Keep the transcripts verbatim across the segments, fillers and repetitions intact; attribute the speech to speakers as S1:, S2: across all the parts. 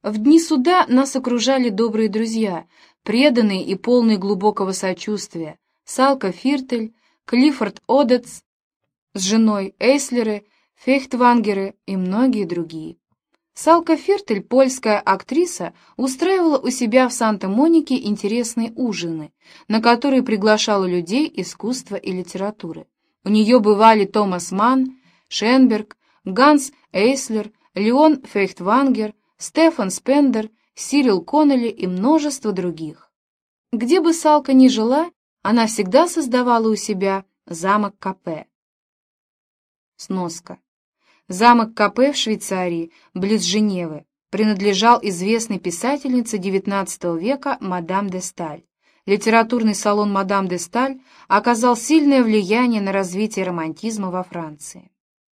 S1: В дни суда нас окружали добрые друзья, преданные и полные глубокого сочувствия: Салка Фиртель, Клиффорд Одетс с женой, Эйслеры, Фейхтвангеры и многие другие. Салка Фиртель, польская актриса, устраивала у себя в Санта-Монике интересные ужины, на которые приглашала людей искусства и литературы. У нее бывали Томас Манн, Шенберг, Ганс Эйслер, Леон Фейхтвангер, Стефан Спендер, Сирил Коннелли и множество других. Где бы Салка ни жила, она всегда создавала у себя замок Капе. Сноска. Замок Капе в Швейцарии, близ Женевы, принадлежал известной писательнице девятнадцатого века мадам де Сталь. Литературный салон мадам де Сталь оказал сильное влияние на развитие романтизма во Франции.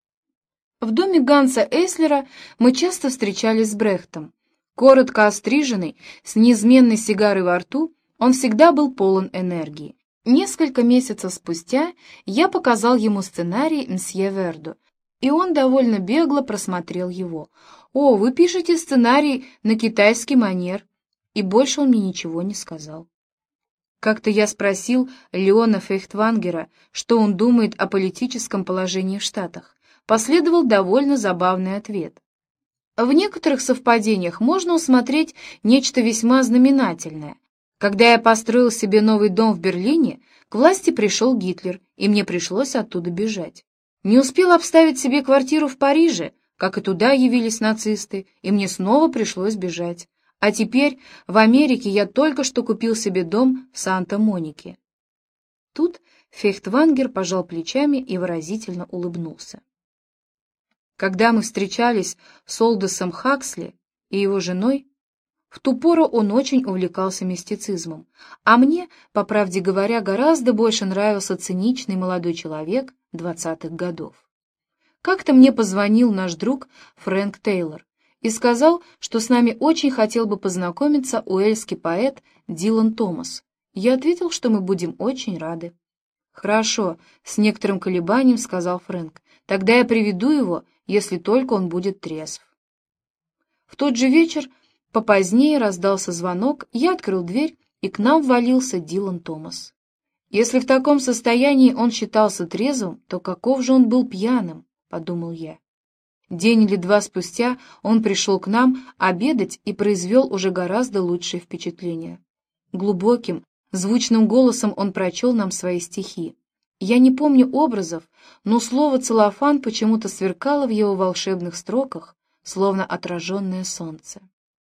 S1: В доме Ганса Эйслера мы часто встречались с Брехтом. Коротко остриженный, с неизменной сигарой во рту, он всегда был полон энергии. Несколько месяцев спустя я показал ему сценарий «Мсье Верду», и он довольно бегло просмотрел его. «О, вы пишете сценарий на китайский манер», и больше он мне ничего не сказал. Как-то я спросил Леона Фейхтвангера, что он думает о политическом положении в Штатах. Последовал довольно забавный ответ. В некоторых совпадениях можно усмотреть нечто весьма знаменательное. Когда я построил себе новый дом в Берлине, к власти пришел Гитлер, и мне пришлось оттуда бежать. Не успел обставить себе квартиру в Париже, как и туда явились нацисты, и мне снова пришлось бежать. А теперь в Америке я только что купил себе дом в Санта-Монике. Тут Фейхтвангер пожал плечами и выразительно улыбнулся. Когда мы встречались с Олдосом Хаксли и его женой, в ту пору он очень увлекался мистицизмом, а мне, по правде говоря, гораздо больше нравился циничный молодой человек двадцатых годов. Как-то мне позвонил наш друг Фрэнк Тейлор и сказал, что с нами очень хотел бы познакомиться уэльский поэт Дилан Томас. Я ответил, что мы будем очень рады. «Хорошо», — с некоторым колебанием сказал Фрэнк, — «тогда я приведу его, если только он будет трезв». В тот же вечер попозднее раздался звонок, я открыл дверь, и к нам ввалился Дилан Томас. Если в таком состоянии он считался трезвым, то каков же он был пьяным, — подумал я. День или два спустя он пришел к нам обедать и произвел уже гораздо лучшее впечатление. Глубоким, звучным голосом он прочел нам свои стихи. Я не помню образов, но слово «целлофан» почему-то сверкало в его волшебных строках, словно отраженное солнце.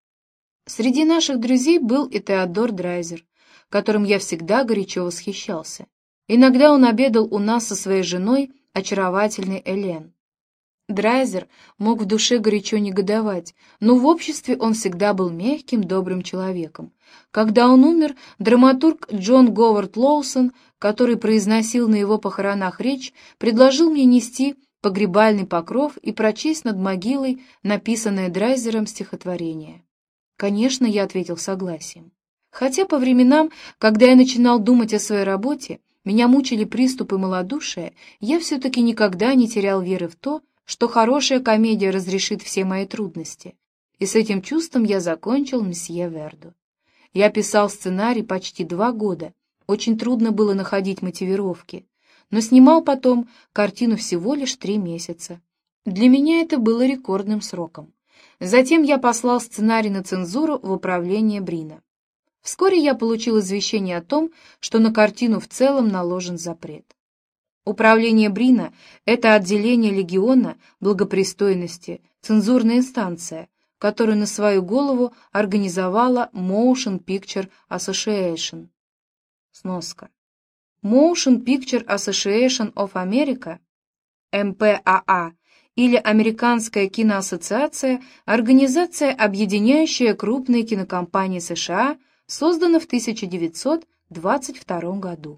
S1: Среди наших друзей был и Теодор Драйзер, которым я всегда горячо восхищался. Иногда он обедал у нас со своей женой, очаровательной Элен. Драйзер мог в душе горячо негодовать, но в обществе он всегда был мягким, добрым человеком. Когда он умер, драматург Джон Говард Лоусон, который произносил на его похоронах речь, предложил мне нести погребальный покров и прочесть над могилой написанное Драйзером стихотворение. Конечно, я ответил согласием. Хотя по временам, когда я начинал думать о своей работе, меня мучили приступы малодушия, я все-таки никогда не терял веры в то, что хорошая комедия разрешит все мои трудности. И с этим чувством я закончил «Мсье Верду». Я писал сценарий почти два года, очень трудно было находить мотивировки, но снимал потом картину всего лишь три месяца. Для меня это было рекордным сроком. Затем я послал сценарий на цензуру в управление Брина. Вскоре я получил извещение о том, что на картину в целом наложен запрет. Управление Брина — это отделение легиона благопристойности, цензурная инстанция, которую на свою голову организовала Motion Picture Association. Сноска. Motion Picture Association of America, эм пэ а а, или Американская киноассоциация, организация, объединяющая крупные кинокомпании США, создана в тысяча девятьсот двадцать втором году.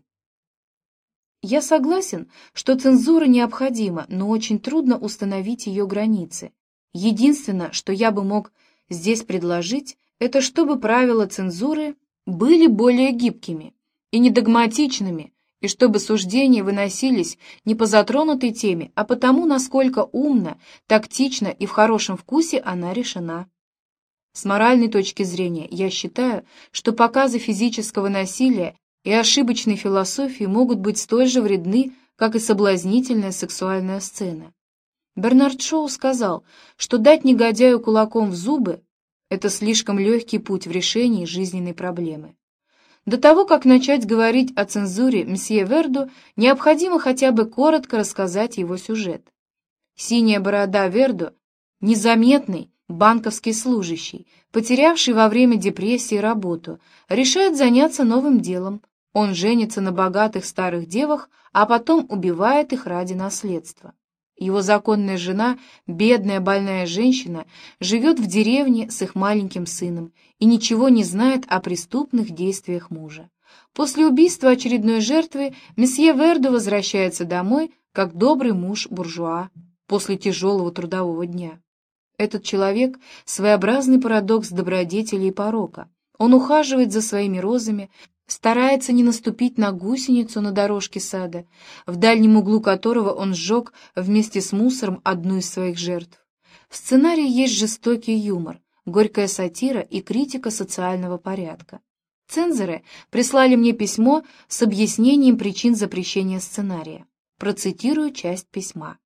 S1: Я согласен, что цензура необходима, но очень трудно установить ее границы. Единственное, что я бы мог здесь предложить, это чтобы правила цензуры были более гибкими и недогматичными, и чтобы суждения выносились не по затронутой теме, а по тому, насколько умно, тактично и в хорошем вкусе она решена. С моральной точки зрения, я считаю, что показы физического насилия и ошибочной философии могут быть столь же вредны, как и соблазнительная сексуальная сцена. Бернард Шоу сказал, что дать негодяю кулаком в зубы — это слишком легкий путь в решении жизненной проблемы. До того, как начать говорить о цензуре мсье Верду, необходимо хотя бы коротко рассказать его сюжет. Синяя борода Верду — незаметный банковский служащий, потерявший во время депрессии работу, решает заняться новым делом. Он женится на богатых старых девах, а потом убивает их ради наследства. Его законная жена, бедная больная женщина, живет в деревне с их маленьким сыном и ничего не знает о преступных действиях мужа. После убийства очередной жертвы месье Верду возвращается домой, как добрый муж-буржуа после тяжелого трудового дня. Этот человек — своеобразный парадокс добродетели и порока. Он ухаживает за своими розами, старается не наступить на гусеницу на дорожке сада, в дальнем углу которого он сжег вместе с мусором одну из своих жертв. В сценарии есть жестокий юмор, горькая сатира и критика социального порядка. Цензоры прислали мне письмо с объяснением причин запрещения сценария. Процитирую часть письма.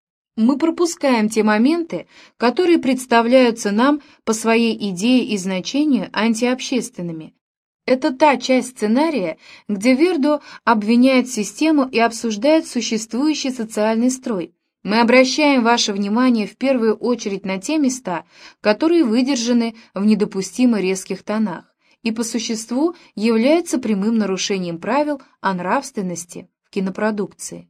S1: Мы пропускаем те моменты, которые представляются нам по своей идее и значению антиобщественными. Это та часть сценария, где Верду обвиняет систему и обсуждает существующий социальный строй. Мы обращаем ваше внимание в первую очередь на те места, которые выдержаны в недопустимо резких тонах и по существу являются прямым нарушением правил о нравственности в кинопродукции.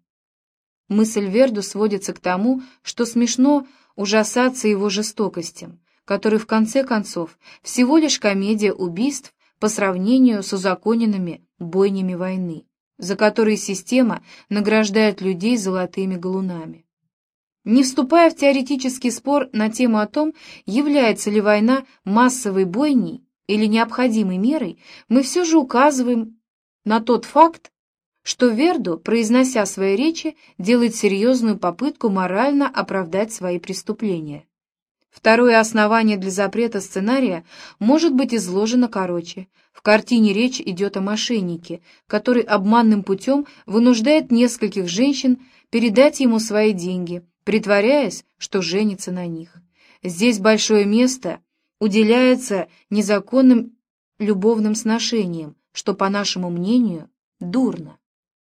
S1: Мысль Верду сводится к тому, что смешно ужасаться его жестокостям, который в конце концов всего лишь комедия убийств по сравнению с узаконенными бойнями войны, за которые система награждает людей золотыми галунами. Не вступая в теоретический спор на тему о том, является ли война массовой бойней или необходимой мерой, мы все же указываем на тот факт, что Верду, произнося свои речи, делает серьезную попытку морально оправдать свои преступления. Второе основание для запрета сценария может быть изложено короче. В картине речь идет о мошеннике, который обманным путем вынуждает нескольких женщин передать ему свои деньги, притворяясь, что женится на них. Здесь большое место уделяется незаконным любовным сношениям, что, по нашему мнению, дурно.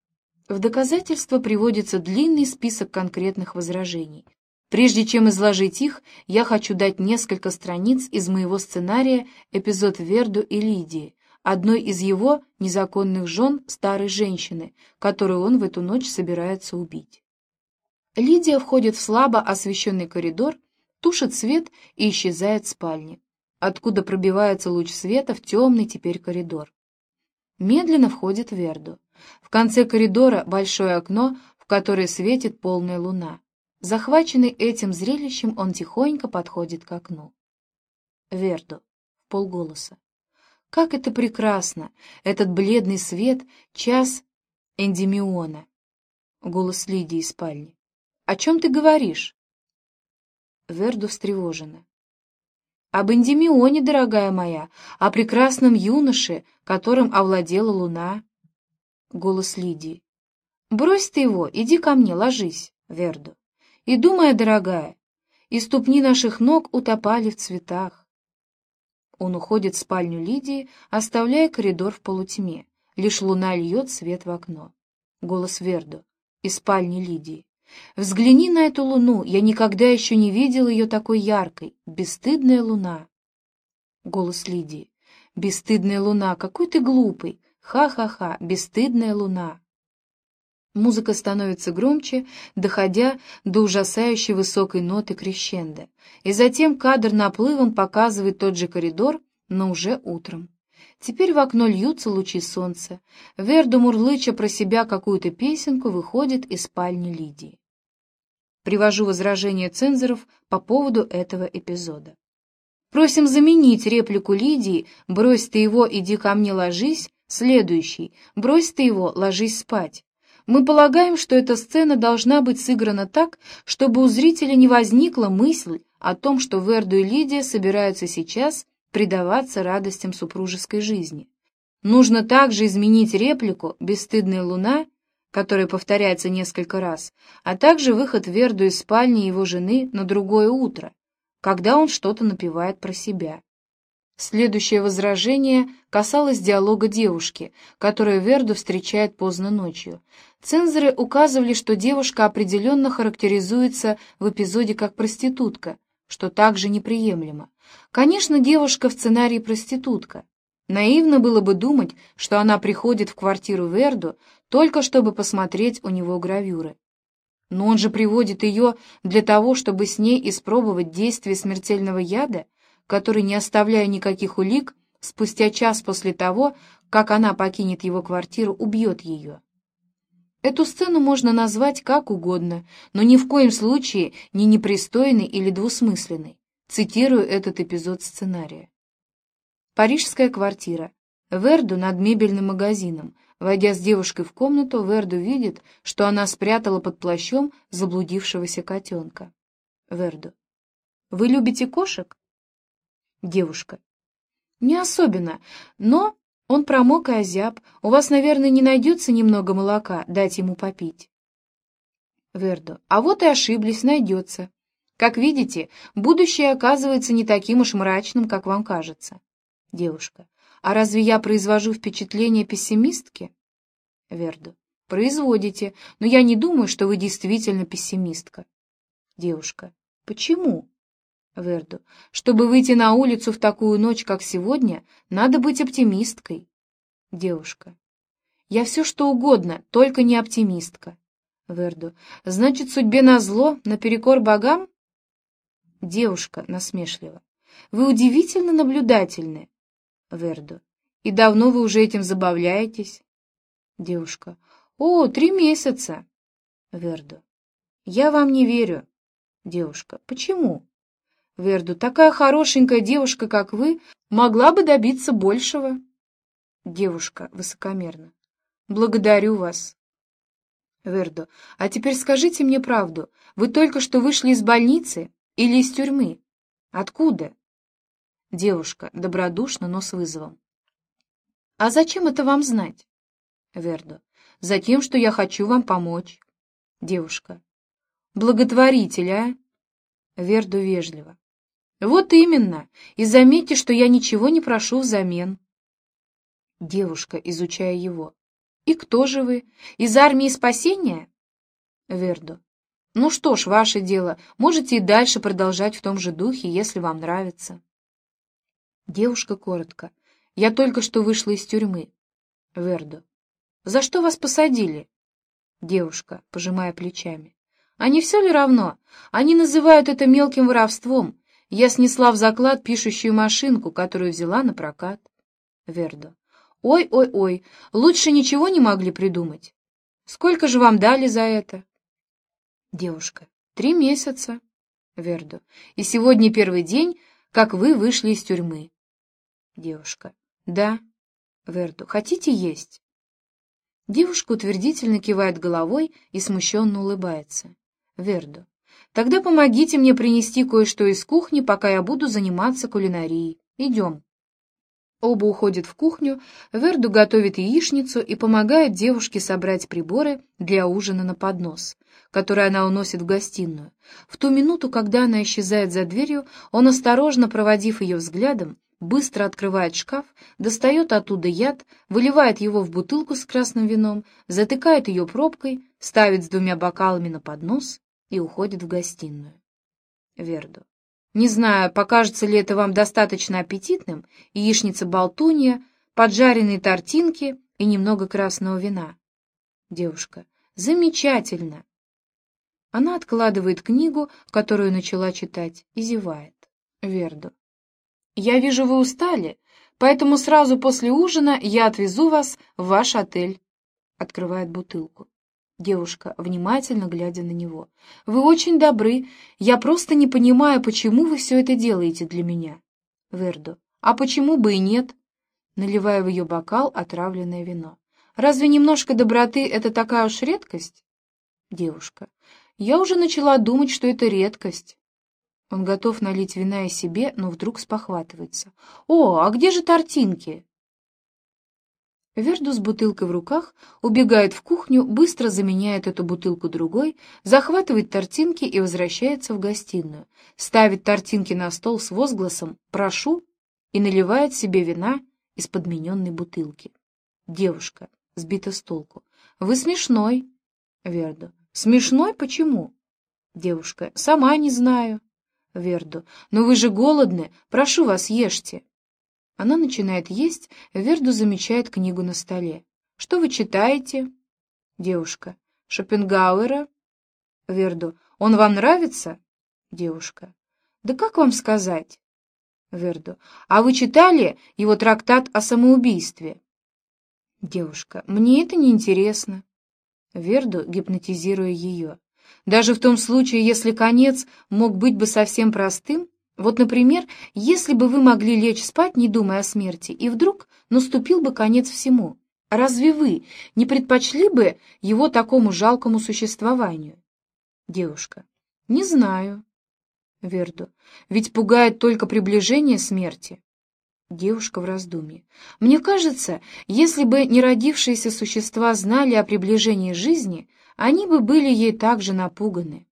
S1: В доказательство приводится длинный список конкретных возражений. Прежде чем изложить их, я хочу дать несколько страниц из моего сценария «Эпизод Верду и Лидии», одной из его незаконных жен старой женщины, которую он в эту ночь собирается убить. Лидия входит в слабо освещенный коридор, тушит свет и исчезает в спальне, откуда пробивается луч света в темный теперь коридор. Медленно входит Верду. В конце коридора большое окно, в которое светит полная луна. Захваченный этим зрелищем, он тихонько подходит к окну. Верду, вполголоса. Как это прекрасно, этот бледный свет, час Эндимиона. Голос Лидии из спальни. О чем ты говоришь? Верду встревожена. Об Эндимионе, дорогая моя, о прекрасном юноше, которым овладела луна. Голос Лидии. Брось ты его, иди ко мне, ложись, Верду. Иду, моя дорогая, и ступни наших ног утопали в цветах. Он уходит в спальню Лидии, оставляя коридор в полутьме. Лишь луна льет свет в окно. Голос Верду из спальни Лидии. Взгляни на эту луну, я никогда еще не видел ее такой яркой. Бесстыдная луна. Голос Лидии. Бесстыдная луна, какой ты глупый. Ха-ха-ха, бесстыдная луна. Музыка становится громче, доходя до ужасающей высокой ноты крещендо, и затем кадр наплывом показывает тот же коридор, но уже утром. Теперь в окно льются лучи солнца. Верду, мурлыча про себя какую-то песенку, выходит из спальни Лидии. Привожу возражения цензоров по поводу этого эпизода. Просим заменить реплику Лидии «Брось ты его, иди ко мне, ложись» следующий «Брось ты его, ложись спать». Мы полагаем, что эта сцена должна быть сыграна так, чтобы у зрителя не возникла мысль о том, что Верду и Лидия собираются сейчас предаваться радостям супружеской жизни. Нужно также изменить реплику «Бесстыдная луна», которая повторяется несколько раз, а также выход Верду из спальни его жены на другое утро, когда он что-то напевает про себя. Следующее возражение касалось диалога девушки, которую Верду встречает поздно ночью. Цензоры указывали, что девушка определенно характеризуется в эпизоде как проститутка, что также неприемлемо. Конечно, девушка в сценарии проститутка. Наивно было бы думать, что она приходит в квартиру Верду только чтобы посмотреть у него гравюры. Но он же приводит ее для того, чтобы с ней испробовать действие смертельного яда, который, не оставляя никаких улик, спустя час после того, как она покинет его квартиру, убьет ее. Эту сцену можно назвать как угодно, но ни в коем случае не непристойной или двусмысленной. Цитирую этот эпизод сценария. Парижская квартира. Верду над мебельным магазином. Войдя с девушкой в комнату, Верду видит, что она спрятала под плащом заблудившегося котенка. Верду. Вы любите кошек? Девушка. Не особенно, но он промок и озяб. У вас, наверное, не найдется немного молока, дать ему попить. Верду. А вот и ошиблись, найдется. Как видите, будущее оказывается не таким уж мрачным, как вам кажется. Девушка. А разве я произвожу впечатление пессимистки? Верду. Производите, но я не думаю, что вы действительно пессимистка. Девушка. Почему? Верду. Чтобы выйти на улицу в такую ночь, как сегодня, надо быть оптимисткой. Девушка. Я все что угодно, только не оптимистка. Верду. Значит, судьбе назло, наперекор богам? Девушка насмешливо. Вы удивительно наблюдательны. Верду. И давно вы уже этим забавляетесь? Девушка. О, три месяца. Верду. Я вам не верю. Девушка. Почему? Верду. Такая хорошенькая девушка, как вы, могла бы добиться большего. Девушка высокомерно. Благодарю вас. Верду. А теперь скажите мне правду. Вы только что вышли из больницы или из тюрьмы? Откуда? Девушка добродушно, но с вызовом. А зачем это вам знать? Верду. Затем, что я хочу вам помочь. Девушка. Благотворитель, а? Верду вежливо. Вот именно. И заметьте, что я ничего не прошу взамен. Девушка, изучая его. И кто же вы? Из армии спасения? Верду. Ну что ж, ваше дело. Можете и дальше продолжать в том же духе, если вам нравится. Девушка коротко. Я только что вышла из тюрьмы. Верду. За что вас посадили? Девушка, пожимая плечами. А не все ли равно? Они называют это мелким воровством. Я снесла в заклад пишущую машинку, которую взяла на прокат. Верду. Ой-ой-ой, лучше ничего не могли придумать. Сколько же вам дали за это? Девушка. Три месяца. Верду. И сегодня первый день, как вы вышли из тюрьмы. Девушка. Да. Верду. Хотите есть? Девушка утвердительно кивает головой и смущенно улыбается. Верду. Тогда помогите мне принести кое-что из кухни, пока я буду заниматься кулинарией. Идем. Оба уходят в кухню, Верду готовит яичницу и помогает девушке собрать приборы для ужина на поднос, который она уносит в гостиную. В ту минуту, когда она исчезает за дверью, он, осторожно проводив ее взглядом, быстро открывает шкаф, достает оттуда яд, выливает его в бутылку с красным вином, затыкает ее пробкой, ставит с двумя бокалами на поднос и уходит в гостиную. Верду. Не знаю, покажется ли это вам достаточно аппетитным, яичница-болтунья, поджаренные тортинки и немного красного вина. Девушка. Замечательно. Она откладывает книгу, которую начала читать, и зевает. Верду. Я вижу, вы устали, поэтому сразу после ужина я отвезу вас в ваш отель. Открывает бутылку. Девушка, внимательно глядя на него. «Вы очень добры. Я просто не понимаю, почему вы все это делаете для меня». Верду. «А почему бы и нет?» Наливая в ее бокал отравленное вино. «Разве немножко доброты — это такая уж редкость?» Девушка. «Я уже начала думать, что это редкость». Он готов налить вина и себе, но вдруг спохватывается. «О, а где же тортинки?» Верду с бутылкой в руках убегает в кухню, быстро заменяет эту бутылку другой, захватывает тортинки и возвращается в гостиную, ставит тортинки на стол с возгласом «прошу» и наливает себе вина из подмененной бутылки. Девушка сбита с толку. «Вы смешной». Верду. «Смешной? Почему?» Девушка. «Сама не знаю». Верду. «Но вы же голодны, прошу вас, ешьте». Она начинает есть, Верду замечает книгу на столе. «Что вы читаете?» Девушка. «Шопенгауэра». Верду. «Он вам нравится?» Девушка. «Да как вам сказать?» Верду. «А вы читали его трактат о самоубийстве?» Девушка. «Мне это не интересно». Верду, гипнотизируя ее. «Даже в том случае, если конец мог быть бы совсем простым, вот, например, если бы вы могли лечь спать, не думая о смерти, и вдруг наступил бы конец всему, разве вы не предпочли бы его такому жалкому существованию?» Девушка. «Не знаю». Верду. «Ведь пугает только приближение смерти». Девушка в раздумье. «Мне кажется, если бы неродившиеся существа знали о приближении жизни, они бы были ей так же напуганы».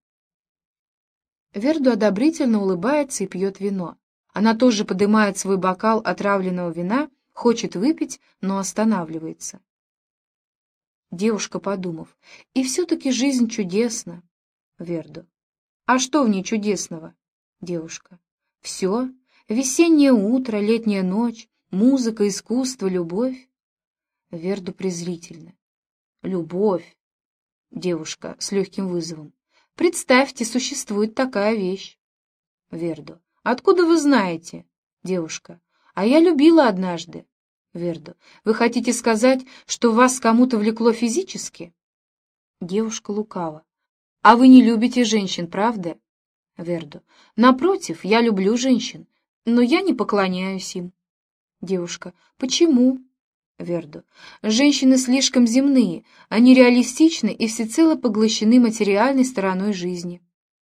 S1: Верду одобрительно улыбается и пьет вино. Она тоже поднимает свой бокал отравленного вина, хочет выпить, но останавливается. Девушка, подумав, «И все-таки жизнь чудесна». Верду. «А что в ней чудесного?» Девушка. «Все. Весеннее утро, летняя ночь, музыка, искусство, любовь». Верду презрительно. «Любовь». Девушка с легким вызовом. «Представьте, существует такая вещь». Верду. «Откуда вы знаете?» Девушка. «А я любила однажды». Верду. «Вы хотите сказать, что вас кому-то влекло физически?» Девушка лукаво. «А вы не любите женщин, правда?» Верду. «Напротив, я люблю женщин, но я не поклоняюсь им». Девушка. «Почему?» Верду. «Женщины слишком земные, они реалистичны и всецело поглощены материальной стороной жизни».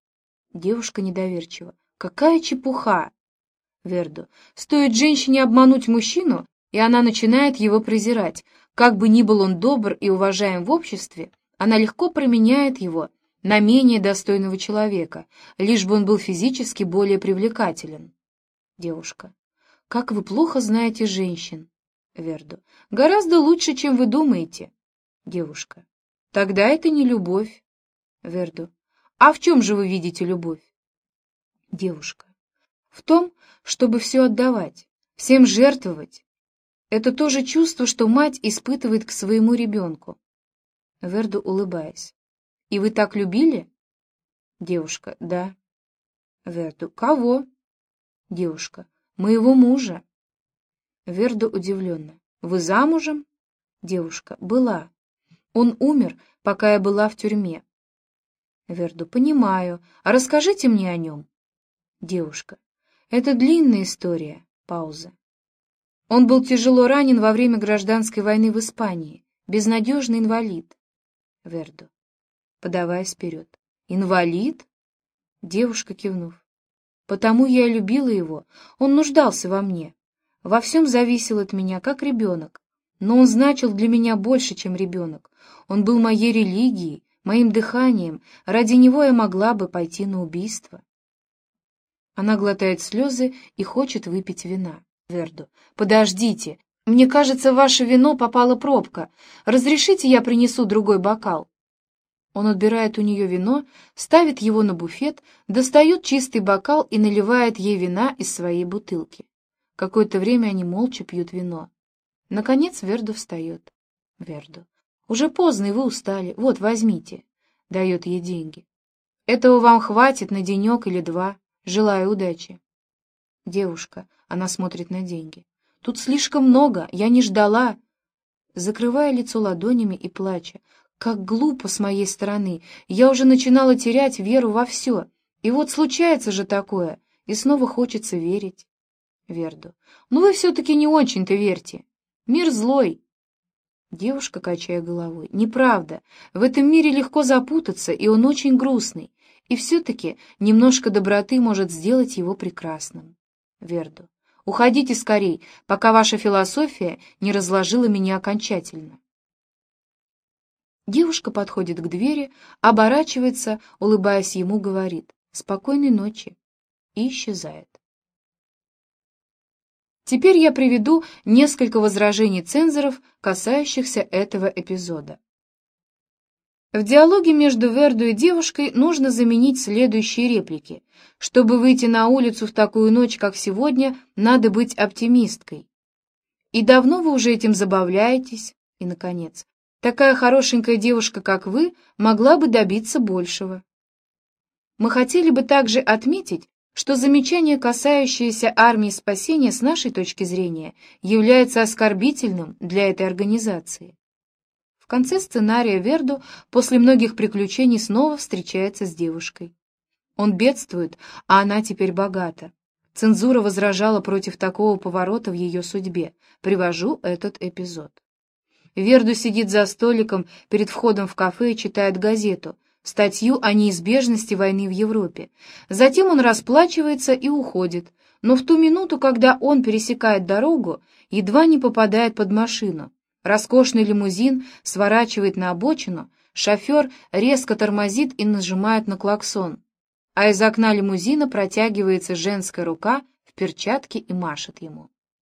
S1: Девушка недоверчиво. «Какая чепуха!» Верду. «Стоит женщине обмануть мужчину, и она начинает его презирать. Как бы ни был он добр и уважаем в обществе, она легко променяет его на менее достойного человека, лишь бы он был физически более привлекателен». Девушка. «Как вы плохо знаете женщин». Верду. «Гораздо лучше, чем вы думаете». Девушка. «Тогда это не любовь». Верду. «А в чем же вы видите любовь?» Девушка. «В том, чтобы все отдавать, всем жертвовать. Это то же чувство, что мать испытывает к своему ребенку». Верду, улыбаясь. «И вы так любили?» Девушка. «Да». Верду. «Кого?» Девушка. «Моего мужа». Верду удивленно. «Вы замужем?» Девушка. «Была. Он умер, пока я была в тюрьме». Верду. «Понимаю. А расскажите мне о нем». Девушка. «Это длинная история». Пауза. «Он был тяжело ранен во время гражданской войны в Испании. Безнадежный инвалид». Верду. Подаваясь вперед. «Инвалид?» Девушка, кивнув. «Потому я и любила его. Он нуждался во мне. Во всем зависел от меня, как ребенок. Но он значил для меня больше, чем ребенок. Он был моей религией, моим дыханием. Ради него я могла бы пойти на убийство». Она глотает слезы и хочет выпить вина. Верду. «Подождите. Мне кажется, в ваше вино попала пробка. Разрешите, я принесу другой бокал?» Он отбирает у нее вино, ставит его на буфет, достает чистый бокал и наливает ей вина из своей бутылки. Какое-то время они молча пьют вино. Наконец Верду встает. Верду. «Уже поздно, и вы устали. Вот, возьмите». Дает ей деньги. «Этого вам хватит на денек или два. Желаю удачи». Девушка. Она смотрит на деньги. «Тут слишком много. Я не ждала». Закрывая лицо ладонями и плача. «Как глупо с моей стороны. Я уже начинала терять веру во все. И вот случается же такое. И снова хочется верить». Верду. «Ну вы все-таки не очень-то верьте. Мир злой». Девушка, качая головой. «Неправда. В этом мире легко запутаться, и он очень грустный. И все-таки немножко доброты может сделать его прекрасным. Верду. Уходите скорей, пока ваша философия не разложила меня окончательно. Девушка подходит к двери, оборачивается, улыбаясь ему, говорит «Спокойной ночи» и исчезает. Теперь я приведу несколько возражений цензоров, касающихся этого эпизода. В диалоге между Верду и девушкой нужно заменить следующие реплики. Чтобы выйти на улицу в такую ночь, как сегодня, надо быть оптимисткой. И давно вы уже этим забавляетесь? И, наконец, такая хорошенькая девушка, как вы, могла бы добиться большего. Мы хотели бы также отметить, что замечание, касающееся армии спасения, с нашей точки зрения, является оскорбительным для этой организации. В конце сценария Верду после многих приключений снова встречается с девушкой. Он бедствует, а она теперь богата. Цензура возражала против такого поворота в ее судьбе. Привожу этот эпизод. Верду сидит за столиком перед входом в кафе и читает газету, статью о неизбежности войны в Европе. Затем он расплачивается и уходит, но в ту минуту, когда он пересекает дорогу, едва не попадает под машину. Роскошный лимузин сворачивает на обочину, шофер резко тормозит и нажимает на клаксон, а из окна лимузина протягивается женская рука в перчатке и машет ему.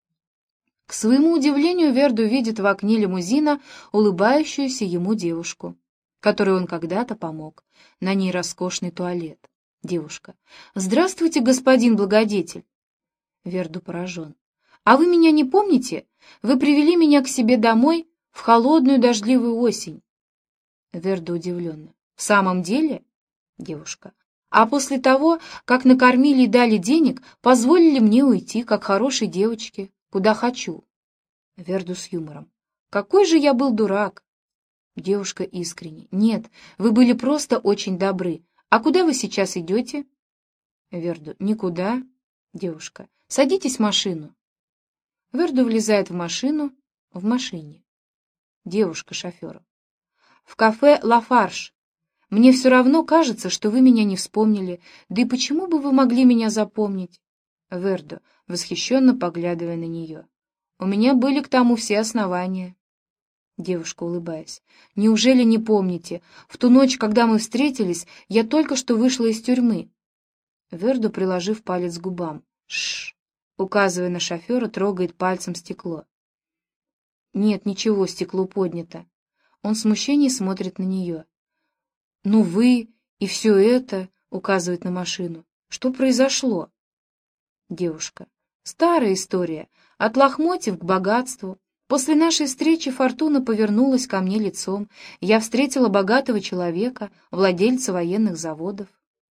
S1: К своему удивлению, Верду видит в окне лимузина улыбающуюся ему девушку, которой он когда-то помог. На ней роскошный туалет. Девушка. «Здравствуйте, господин благодетель!» Верду поражен. «А вы меня не помните? Вы привели меня к себе домой в холодную дождливую осень». Верду удивленно. «В самом деле?» Девушка. «А после того, как накормили и дали денег, позволили мне уйти, как хорошей девочке, куда хочу». Верду с юмором. «Какой же я был дурак!» Девушка искренне. «Нет, вы были просто очень добры. А куда вы сейчас идете?» Верду. «Никуда». Девушка. «Садитесь в машину». Верду влезает в машину. В машине. Девушка шоферу. «В кафе «Лафарш». Мне все равно кажется, что вы меня не вспомнили. Да и почему бы вы могли меня запомнить?» Верду, восхищенно поглядывая на нее. «У меня были к тому все основания». Девушка, улыбаясь. «Неужели не помните? В ту ночь, когда мы встретились, я только что вышла из тюрьмы». Верду, приложив палец к губам. «Шш!» Указывая на шофера, трогает пальцем стекло. «Нет, ничего, стекло поднято». Он в смущении смотрит на нее. «Ну вы и все это...» — указывает на машину. «Что произошло?» Девушка. «Старая история. От лохмотьев к богатству. После нашей встречи фортуна повернулась ко мне лицом. Я встретила богатого человека, владельца военных заводов».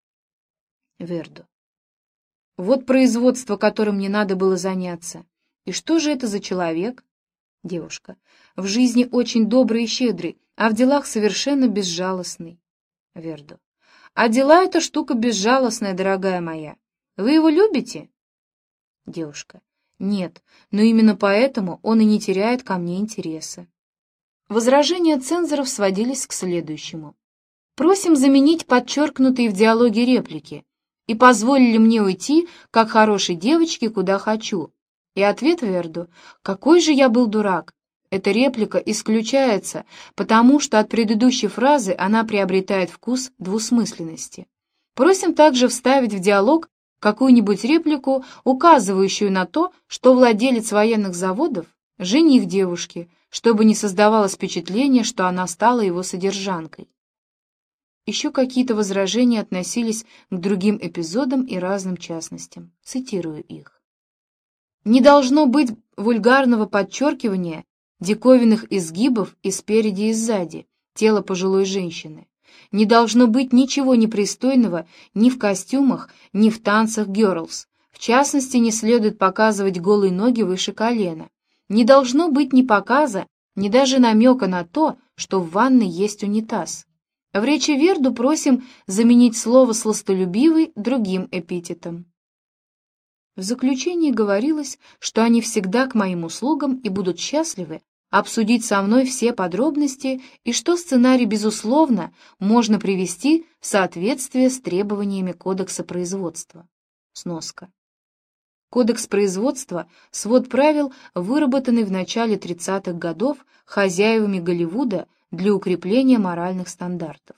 S1: Верду. «Вот производство, которым мне надо было заняться. И что же это за человек?» Девушка. «В жизни очень добрый и щедрый, а в делах совершенно безжалостный». Верду. «А дела — это штука безжалостная, дорогая моя. Вы его любите?» Девушка. «Нет, но именно поэтому он и не теряет ко мне интереса». Возражения цензоров сводились к следующему. «Просим заменить подчеркнутые в диалоге реплики и позволили мне уйти, как хорошей девочке, куда хочу». И ответ Верду: «Какой же я был дурак!» Эта реплика исключается, потому что от предыдущей фразы она приобретает вкус двусмысленности. Просим также вставить в диалог какую-нибудь реплику, указывающую на то, что владелец военных заводов — жених девушки, чтобы не создавалось впечатление, что она стала его содержанкой. Еще какие-то возражения относились к другим эпизодам и разным частностям. Цитирую их. «Не должно быть вульгарного подчеркивания диковинных изгибов и спереди, и сзади тела пожилой женщины. Не должно быть ничего непристойного ни в костюмах, ни в танцах герлс. В частности, не следует показывать голые ноги выше колена. Не должно быть ни показа, ни даже намека на то, что в ванной есть унитаз». В речи Верду просим заменить слово «сластолюбивый» другим эпитетом. В заключении говорилось, что они всегда к моим услугам и будут счастливы обсудить со мной все подробности и что сценарий, безусловно, можно привести в соответствие с требованиями Кодекса производства. Сноска. Кодекс производства — свод правил, выработанный в начале тридцатых годов хозяевами Голливуда для укрепления моральных стандартов,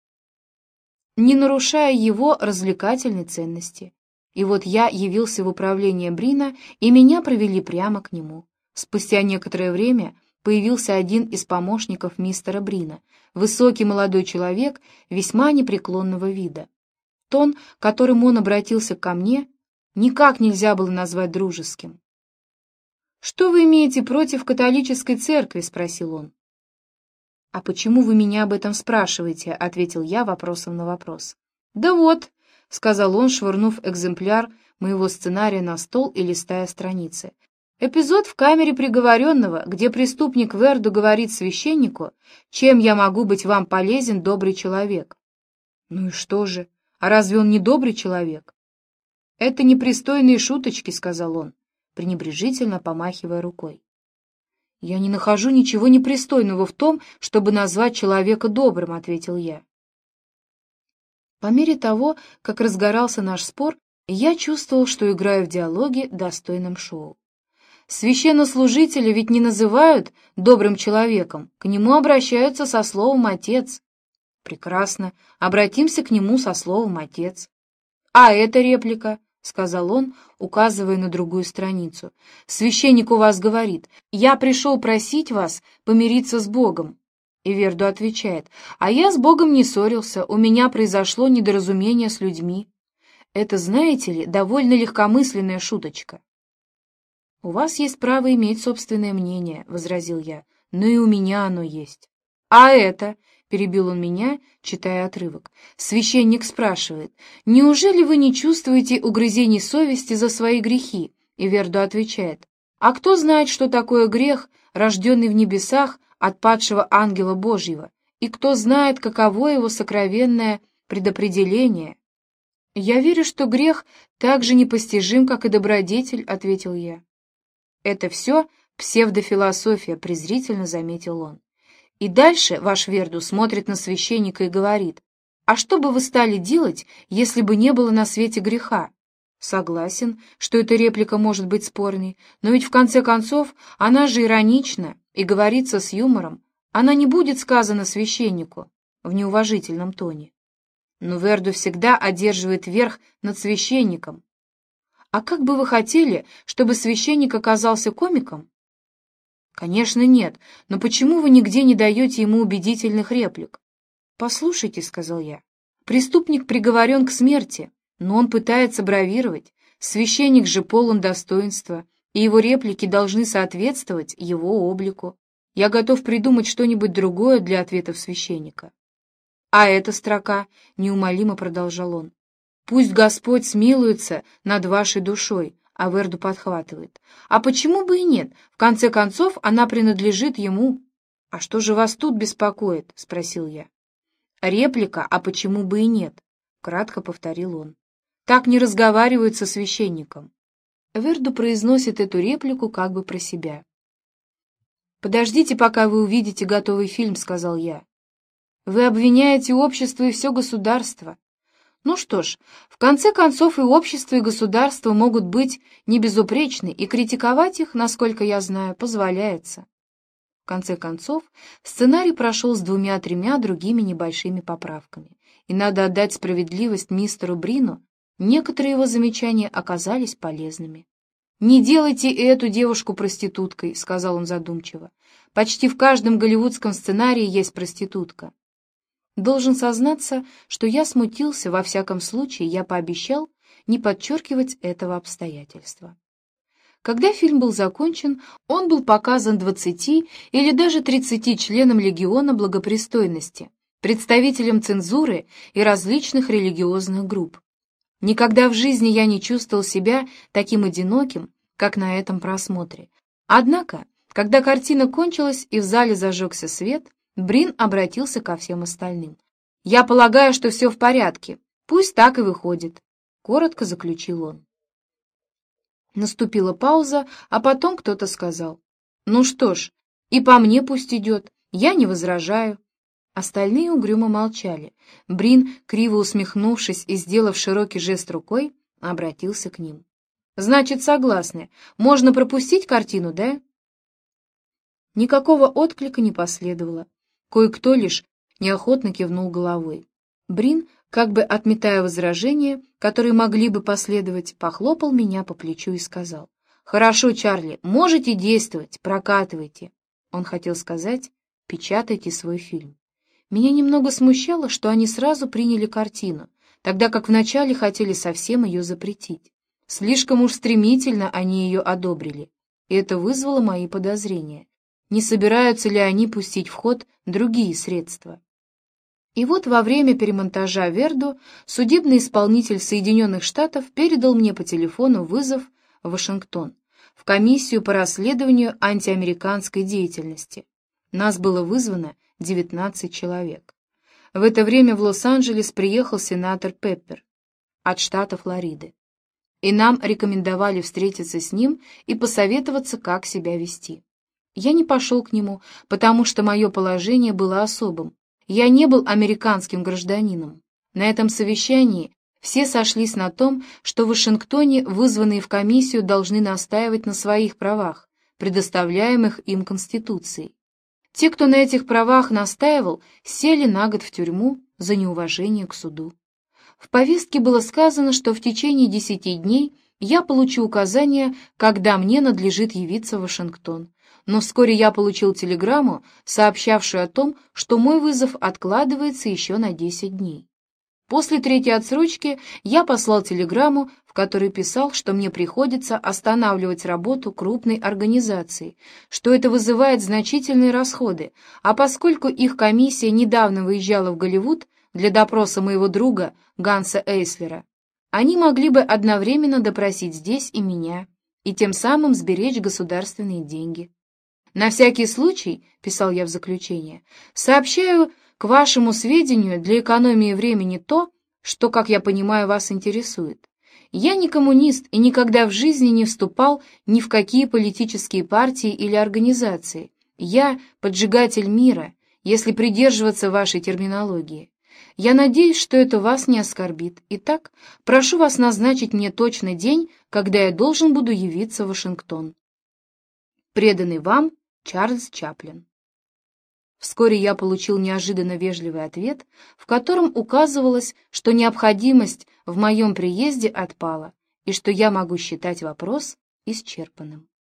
S1: не нарушая его развлекательной ценности. И вот я явился в управление Брина, и меня провели прямо к нему. Спустя некоторое время появился один из помощников мистера Брина, высокий молодой человек весьма непреклонного вида. Тон, которым он обратился ко мне, никак нельзя было назвать дружеским. «Что вы имеете против католической церкви?» — спросил он. «А почему вы меня об этом спрашиваете?» — ответил я вопросом на вопрос. «Да вот», — сказал он, швырнув экземпляр моего сценария на стол и листая страницы. «Эпизод в камере приговоренного, где преступник Верду говорит священнику, чем я могу быть вам полезен, добрый человек». «Ну и что же? А разве он не добрый человек?» «Это непристойные шуточки», — сказал он, пренебрежительно помахивая рукой. «Я не нахожу ничего непристойного в том, чтобы назвать человека добрым», — ответил я. По мере того, как разгорался наш спор, я чувствовал, что играю в диалоге достойном шоу. Священнослужителя ведь не называют добрым человеком, к нему обращаются со словом «отец». Прекрасно, обратимся к нему со словом «отец». «А эта реплика», — сказал он, указывая на другую страницу. «Священник у вас говорит: я пришел просить вас помириться с Богом». И Верду отвечает: «А я с Богом не ссорился, у меня произошло недоразумение с людьми». Это, знаете ли, довольно легкомысленная шуточка. «У вас есть право иметь собственное мнение», — возразил я, — «но и у меня оно есть». «А это?» — перебил он меня, читая отрывок. Священник спрашивает: «Неужели вы не чувствуете угрызений совести за свои грехи?» И Верду отвечает: «А кто знает, что такое грех, рожденный в небесах от падшего ангела Божьего, и кто знает, каково его сокровенное предопределение?» «Я верю, что грех так же непостижим, как и добродетель», — ответил я. «Это все псевдофилософия», — презрительно заметил он. И дальше ваш Верду смотрит на священника и говорит: «А что бы вы стали делать, если бы не было на свете греха?» Согласен, что эта реплика может быть спорной, но ведь в конце концов она же иронична и говорится с юмором. Она не будет сказана священнику в неуважительном тоне. Но Верду всегда одерживает верх над священником. А как бы вы хотели, чтобы священник оказался комиком? Конечно, нет, но почему вы нигде не даете ему убедительных реплик? «Послушайте», — сказал я, — «преступник приговорен к смерти, но он пытается бравировать. Священник же полон достоинства, и его реплики должны соответствовать его облику. Я готов придумать что-нибудь другое для ответов священника». «А эта строка», — неумолимо продолжал он, — «пусть Господь смилуется над вашей душой», а Верду подхватывает: «А почему бы и нет? В конце концов, она принадлежит ему». «А что же вас тут беспокоит?» — спросил я. «Реплика «а почему бы и нет», — кратко повторил он. «Так не разговаривают со священником». Верду произносит эту реплику как бы про себя. «Подождите, пока вы увидите готовый фильм», — сказал я. «Вы обвиняете общество и все государство. Ну что ж, в конце концов и общество, и государство могут быть не безупречны, и критиковать их, насколько я знаю, позволяется». В конце концов, сценарий прошел с двумя-тремя другими небольшими поправками, и надо отдать справедливость мистеру Брину, некоторые его замечания оказались полезными. «Не делайте эту девушку проституткой», — сказал он задумчиво. «Почти в каждом голливудском сценарии есть проститутка». Должен сознаться, что я смутился, во всяком случае я пообещал не подчеркивать этого обстоятельства. Когда фильм был закончен, он был показан двадцати или даже тридцати членам Легиона Благопристойности, представителям цензуры и различных религиозных групп. Никогда в жизни я не чувствовал себя таким одиноким, как на этом просмотре. Однако, когда картина кончилась и в зале зажегся свет, Брин обратился ко всем остальным. «Я полагаю, что все в порядке. Пусть так и выходит», — коротко заключил он. Наступила пауза, а потом кто-то сказал: «Ну что ж, И по мне пусть идет, я не возражаю». Остальные угрюмо молчали. Брин, криво усмехнувшись и сделав широкий жест рукой, обратился к ним. «Значит, согласны. Можно пропустить картину, да?» Никакого отклика не последовало. Кое-кто лишь неохотно кивнул головой. Брин, как бы отметая возражения, которые могли бы последовать, похлопал меня по плечу и сказал: «Хорошо, Чарли, можете действовать, прокатывайте». Он хотел сказать: «Печатайте свой фильм». Меня немного смущало, что они сразу приняли картину, тогда как вначале хотели совсем ее запретить. Слишком уж стремительно они ее одобрили, и это вызвало мои подозрения. Не собираются ли они пустить в ход другие средства? И вот во время перемонтажа Верду судебный исполнитель Соединенных Штатов передал мне по телефону вызов в Вашингтон, в комиссию по расследованию антиамериканской деятельности. Нас было вызвано девятнадцать человек. В это время в Лос-Анджелес приехал сенатор Пеппер от штата Флориды, и нам рекомендовали встретиться с ним и посоветоваться, как себя вести. Я не пошел к нему, потому что мое положение было особым. Я не был американским гражданином. На этом совещании все сошлись на том, что в Вашингтоне вызванные в комиссию должны настаивать на своих правах, предоставляемых им Конституцией. Те, кто на этих правах настаивал, сели на год в тюрьму за неуважение к суду. В повестке было сказано, что в течение десяти дней я получу указания, когда мне надлежит явиться в Вашингтон. Но вскоре я получил телеграмму, сообщавшую о том, что мой вызов откладывается еще на десять дней. После третьей отсрочки я послал телеграмму, в которой писал, что мне приходится останавливать работу крупной организации, что это вызывает значительные расходы, а поскольку их комиссия недавно выезжала в Голливуд для допроса моего друга Ганса Эйслера, они могли бы одновременно допросить здесь и меня, и тем самым сберечь государственные деньги. «На всякий случай, — писал я в заключение, — сообщаю к вашему сведению для экономии времени то, что, как я понимаю, вас интересует. Я не коммунист и никогда в жизни не вступал ни в какие политические партии или организации. Я поджигатель мира, если придерживаться вашей терминологии. Я надеюсь, что это вас не оскорбит. Итак, прошу вас назначить мне точный день, когда я должен буду явиться в Вашингтон. Преданный вам Чарльз Чаплин». Вскоре я получил неожиданно вежливый ответ, в котором указывалось, что необходимость в моем приезде отпала и что я могу считать вопрос исчерпанным.